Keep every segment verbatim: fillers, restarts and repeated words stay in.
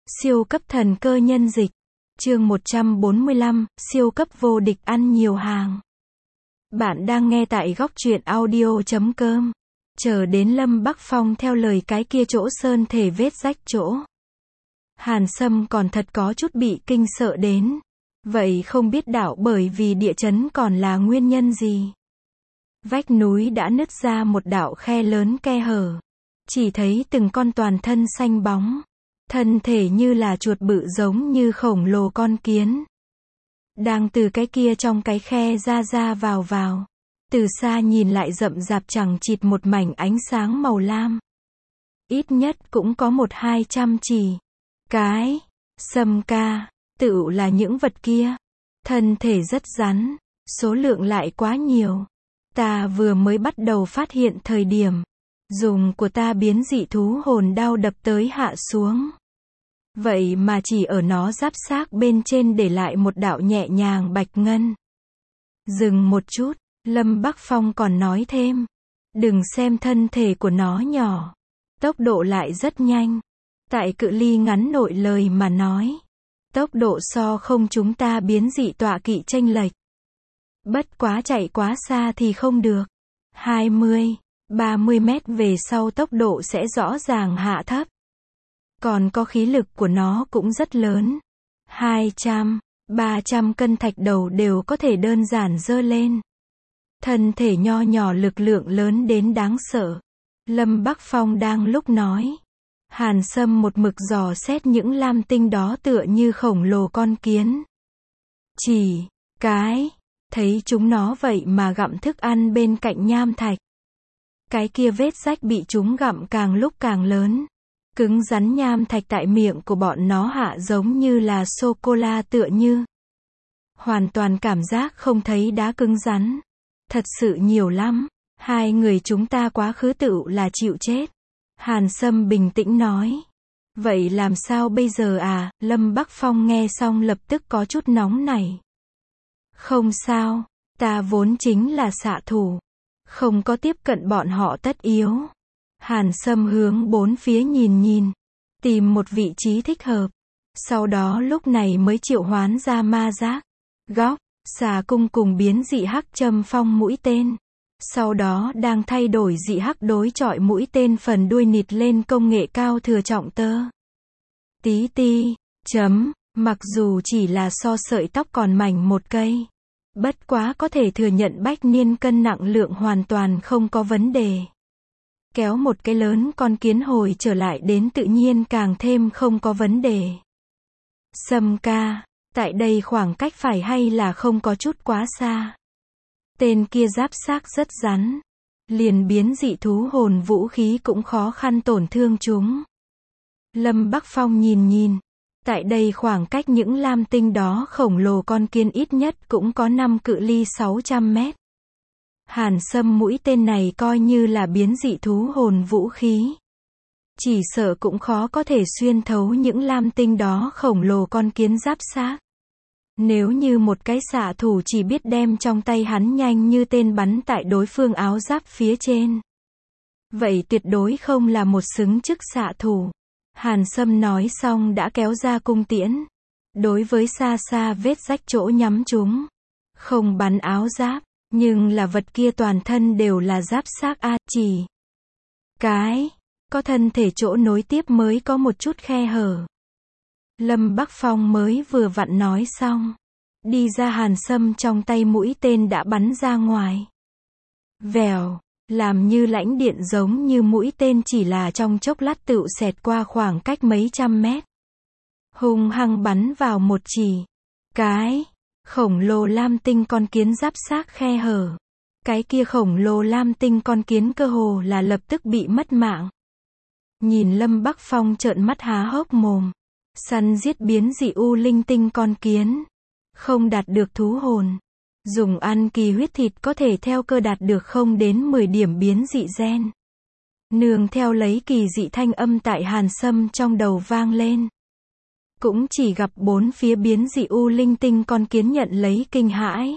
Siêu cấp thần cơ nhân dịch. Chương một trăm bốn mươi lăm, siêu cấp vô địch ăn nhiều hàng. Bạn đang nghe tại góc truyện audio chấm com. Chờ đến Lâm Bắc Phong theo lời cái kia chỗ sơn thể vết rách chỗ. Hàn Sâm còn thật có chút bị kinh sợ đến. Vậy không biết đạo bởi vì địa chấn còn là nguyên nhân gì? Vách núi đã nứt ra một đạo khe lớn khe hở. Chỉ thấy từng con toàn thân xanh bóng. Thân thể như là chuột bự giống như khổng lồ con kiến. Đang từ cái kia trong cái khe ra ra vào vào. Từ xa nhìn lại rậm rạp chẳng chịt một mảnh ánh sáng màu lam. Ít nhất cũng có một hai trăm chỉ. Cái, Sâm ca, tựu là những vật kia. Thân thể rất rắn, số lượng lại quá nhiều. Ta vừa mới bắt đầu phát hiện thời điểm. Dùng của ta biến dị thú hồn đao đập tới hạ xuống. Vậy mà chỉ ở nó giáp xác bên trên để lại một đạo nhẹ nhàng bạch ngân. Dừng một chút, Lâm Bắc Phong còn nói thêm. Đừng xem thân thể của nó nhỏ. Tốc độ lại rất nhanh. Tại cự ly ngắn nội lời mà nói. Tốc độ so không chúng ta biến dị tọa kỵ chênh lệch. Bất quá chạy quá xa thì không được. hai mươi, ba mươi mét về sau tốc độ sẽ rõ ràng hạ thấp. Còn có khí lực của nó cũng rất lớn. hai trăm, ba trăm cân thạch đầu đều có thể đơn giản dơ lên. Thân thể nho nhỏ lực lượng lớn đến đáng sợ. Lâm Bắc Phong đang lúc nói. Hàn Sâm một mực dò xét những lam tinh đó tựa như khổng lồ con kiến. Chỉ, cái, thấy chúng nó vậy mà gặm thức ăn bên cạnh nham thạch. Cái kia vết rách bị chúng gặm càng lúc càng lớn. Cứng rắn nham thạch tại miệng của bọn nó hạ giống như là sô-cô-la tựa như. Hoàn toàn cảm giác không thấy đá cứng rắn. Thật sự nhiều lắm. Hai người chúng ta quá khứ tựu là chịu chết. Hàn Sâm bình tĩnh nói. Vậy làm sao bây giờ à? Lâm Bắc Phong nghe xong lập tức có chút nóng nảy. Không sao, ta vốn chính là xạ thủ. Không có tiếp cận bọn họ tất yếu. Hàn Sâm hướng bốn phía nhìn nhìn. Tìm một vị trí thích hợp. Sau đó lúc này mới triệu hoán ra ma giác. Góc, xà cung cùng biến dị hắc châm phong mũi tên. Sau đó đang thay đổi dị hắc đối chọi mũi tên phần đuôi nịt lên công nghệ cao thừa trọng tơ. Tí ti, chấm, mặc dù chỉ là so sợi tóc còn mảnh một cây. Bất quá có thể thừa nhận bách niên cân nặng lượng hoàn toàn không có vấn đề. Kéo một cái lớn con kiến hồi trở lại đến tự nhiên càng thêm không có vấn đề. Sâm ca, tại đây khoảng cách phải hay là không có chút quá xa. Tên kia giáp xác rất rắn. Liền biến dị thú hồn vũ khí cũng khó khăn tổn thương chúng. Lâm Bắc Phong nhìn nhìn. Tại đây khoảng cách những lam tinh đó khổng lồ con kiến ít nhất cũng có năm cự ly sáu trăm mét. Hàn Sâm mũi tên này coi như là biến dị thú hồn vũ khí. Chỉ sợ cũng khó có thể xuyên thấu những lam tinh đó khổng lồ con kiến giáp xác. Nếu như một cái xạ thủ chỉ biết đem trong tay hắn nhanh như tên bắn tại đối phương áo giáp phía trên. Vậy tuyệt đối không là một xứng chức xạ thủ. Hàn Sâm nói xong đã kéo ra cung tiễn. Đối với xa xa vết rách chỗ nhắm chúng. Không bắn áo giáp, nhưng là vật kia toàn thân đều là giáp xác a, chỉ. Cái, có thân thể chỗ nối tiếp mới có một chút khe hở. Lâm Bắc Phong mới vừa vặn nói xong. Đi ra Hàn Sâm trong tay mũi tên đã bắn ra ngoài. Vèo, làm như lãnh điện giống như mũi tên chỉ là trong chốc lát tựu xẹt qua khoảng cách mấy trăm mét. Hung hăng bắn vào một chỉ. Cái, khổng lồ lam tinh con kiến giáp xác khe hở. Cái kia khổng lồ lam tinh con kiến cơ hồ là lập tức bị mất mạng. Nhìn Lâm Bắc Phong trợn mắt há hốc mồm. Săn giết biến dị u linh tinh con kiến. Không đạt được thú hồn. Dùng ăn kỳ huyết thịt có thể theo cơ đạt được không đến mười điểm biến dị gen. Nương theo lấy kỳ dị thanh âm tại Hàn Sâm trong đầu vang lên. Cũng chỉ gặp bốn phía biến dị u linh tinh con kiến nhận lấy kinh hãi.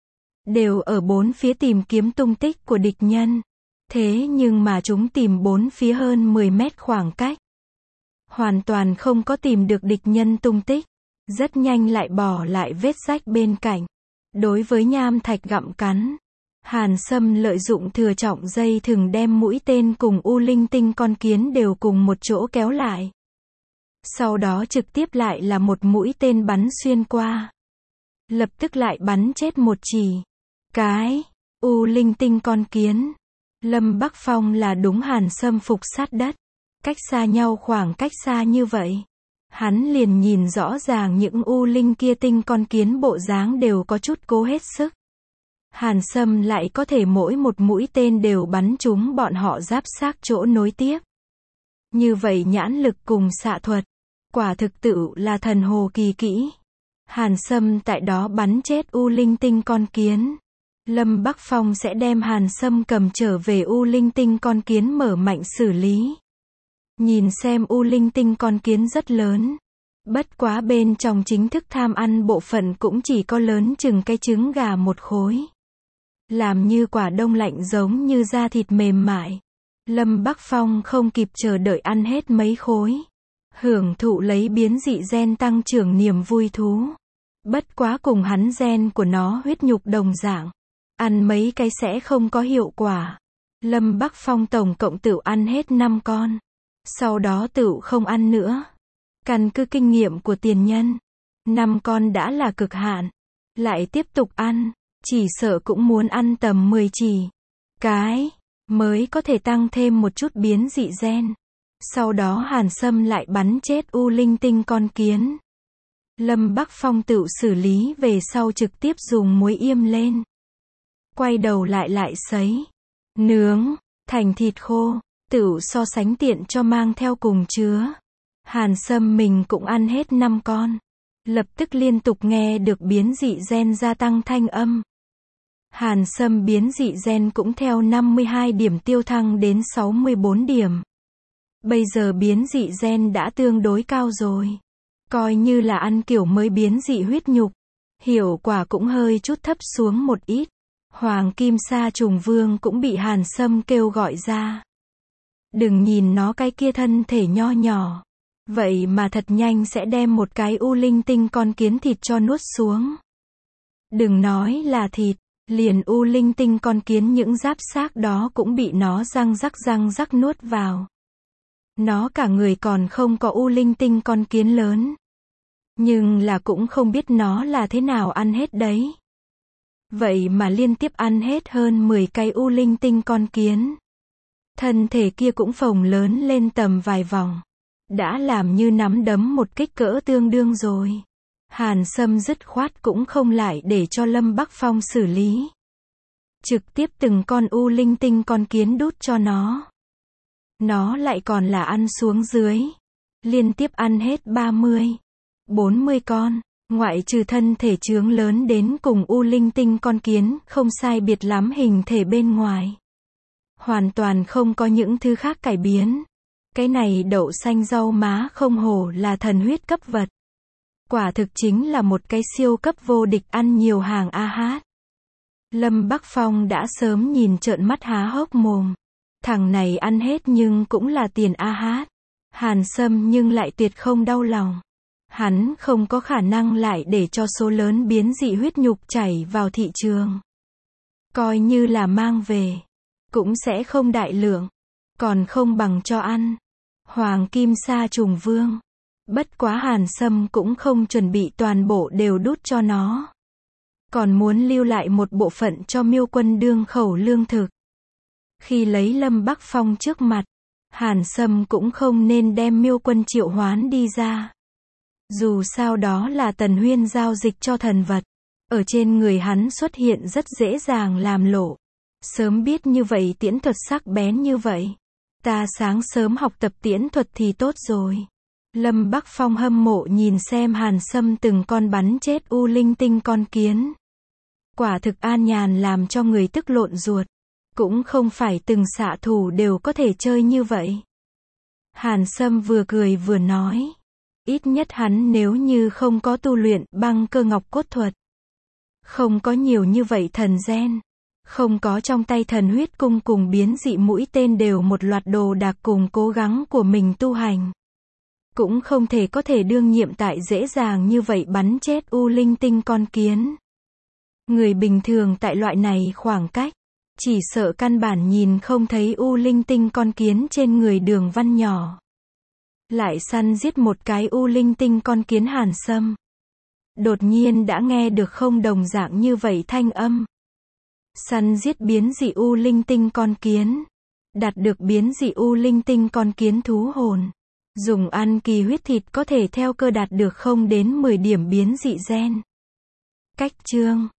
Đều ở bốn phía tìm kiếm tung tích của địch nhân. Thế nhưng mà chúng tìm bốn phía hơn mười mét khoảng cách. hoàn toàn không có tìm được địch nhân tung tích, rất nhanh lại bỏ lại vết rách bên cạnh. Đối với nham thạch gặm cắn, Hàn Sâm lợi dụng thừa trọng dây thừng đem mũi tên cùng U Linh Tinh con kiến đều cùng một chỗ kéo lại. Sau đó trực tiếp lại là một mũi tên bắn xuyên qua. Lập tức lại bắn chết một chỉ cái U Linh Tinh con kiến. Lâm Bắc Phong là đúng Hàn Sâm phục sát đất. Cách xa nhau khoảng cách xa như vậy, hắn liền nhìn rõ ràng những U Linh kia tinh con kiến bộ dáng đều có chút cố hết sức. Hàn Sâm lại có thể mỗi một mũi tên đều bắn trúng bọn họ giáp xác chỗ nối tiếp. Như vậy nhãn lực cùng xạ thuật, quả thực tự là thần hồ kỳ kỹ. Hàn Sâm tại đó bắn chết U Linh Tinh con kiến. Lâm Bắc Phong sẽ đem Hàn Sâm cầm trở về U Linh Tinh con kiến mở mạnh xử lý. Nhìn xem U Linh Tinh con kiến rất lớn. Bất quá bên trong chính thức tham ăn bộ phận cũng chỉ có lớn chừng cái trứng gà một khối. Làm như quả đông lạnh giống như da thịt mềm mại. Lâm Bắc Phong không kịp chờ đợi ăn hết mấy khối. Hưởng thụ lấy biến dị gen tăng trưởng niềm vui thú. Bất quá cùng hắn gen của nó huyết nhục đồng dạng. Ăn mấy cái sẽ không có hiệu quả. Lâm Bắc Phong tổng cộng tự ăn hết năm con. Sau đó tự không ăn nữa. Căn cứ kinh nghiệm của tiền nhân, năm con đã là cực hạn. Lại tiếp tục ăn, chỉ sợ cũng muốn ăn tầm mười chỉ cái, mới có thể tăng thêm một chút biến dị gen. Sau đó Hàn Sâm lại bắn chết U Linh Tinh con kiến. Lâm Bắc Phong tự xử lý về sau trực tiếp dùng muối yêm lên. Quay đầu lại lại sấy, nướng, thành thịt khô, tự so sánh tiện cho mang theo cùng chứa. Hàn Sâm mình cũng ăn hết năm con. Lập tức liên tục nghe được biến dị gen gia tăng thanh âm. Hàn Sâm biến dị gen cũng theo năm mươi hai điểm tiêu thăng đến sáu mươi bốn điểm. Bây giờ biến dị gen đã tương đối cao rồi. Coi như là ăn kiểu mới biến dị huyết nhục. Hiệu quả cũng hơi chút thấp xuống một ít. Hoàng Kim Sa Trùng Vương cũng bị Hàn Sâm kêu gọi ra. Đừng nhìn nó cái kia thân thể nho nhỏ. Vậy mà thật nhanh sẽ đem một cái U Linh Tinh con kiến thịt cho nuốt xuống. Đừng nói là thịt, liền U Linh Tinh con kiến những giáp xác đó cũng bị nó răng rắc răng rắc nuốt vào. Nó cả người còn không có U Linh Tinh con kiến lớn. Nhưng là cũng không biết nó là thế nào ăn hết đấy. Vậy mà liên tiếp ăn hết hơn mười cái U Linh Tinh con kiến. Thân thể kia cũng phồng lớn lên tầm vài vòng. Đã làm như nắm đấm một kích cỡ tương đương rồi. Hàn Sâm dứt khoát cũng không lại để cho Lâm Bắc Phong xử lý. Trực tiếp từng con U Linh Tinh con kiến đút cho nó. Nó lại còn là ăn xuống dưới. Liên tiếp ăn hết ba mươi, bốn mươi con. Ngoại trừ thân thể trướng lớn đến cùng U Linh Tinh con kiến không sai biệt lắm hình thể bên ngoài. Hoàn toàn không có những thứ khác cải biến. Cái này đậu xanh rau má không hổ là thần huyết cấp vật. Quả thực chính là một cái siêu cấp vô địch ăn nhiều hàng a hát. Lâm Bắc Phong đã sớm nhìn trợn mắt há hốc mồm. Thằng này ăn hết nhưng cũng là tiền a hát. Hàn Sâm nhưng lại tuyệt không đau lòng. Hắn không có khả năng lại để cho số lớn biến dị huyết nhục chảy vào thị trường. Coi như là mang về, cũng sẽ không đại lượng. Còn không bằng cho ăn. Hoàng Kim Sa Trùng Vương. Bất quá Hàn Sâm cũng không chuẩn bị toàn bộ đều đút cho nó. Còn muốn lưu lại một bộ phận cho Miêu Quân đương khẩu lương thực. Khi lấy Lâm Bắc Phong trước mặt, Hàn Sâm cũng không nên đem Miêu Quân triệu hoán đi ra. Dù sao đó là Tần Huyên giao dịch cho thần vật. Ở trên người hắn xuất hiện rất dễ dàng làm lộ. Sớm biết như vậy tiễn thuật sắc bén như vậy. Ta sáng sớm học tập tiễn thuật thì tốt rồi. Lâm Bắc Phong hâm mộ nhìn xem Hàn Sâm từng con bắn chết U Linh Tinh con kiến. Quả thực an nhàn làm cho người tức lộn ruột. Cũng không phải từng xạ thủ đều có thể chơi như vậy. Hàn Sâm vừa cười vừa nói. Ít nhất hắn nếu như không có tu luyện băng cơ ngọc cốt thuật. Không có nhiều như vậy thần gen. Không có trong tay thần huyết cung cùng biến dị mũi tên đều một loạt đồ đạc cùng cố gắng của mình tu hành. cũng không thể có thể đương nhiệm tại dễ dàng như vậy bắn chết u linh tinh con kiến. Người bình thường tại loại này khoảng cách, chỉ sợ căn bản nhìn không thấy u linh tinh con kiến trên người Đường Văn nhỏ. Lại săn giết một cái u linh tinh con kiến Hàn Sâm. Đột nhiên đã nghe được không đồng dạng như vậy thanh âm. Săn giết biến dị u linh tinh con kiến. Đạt được biến dị u linh tinh con kiến thú hồn. Dùng ăn kỳ huyết thịt có thể theo cơ đạt được không đến mười điểm biến dị gen. Cách chương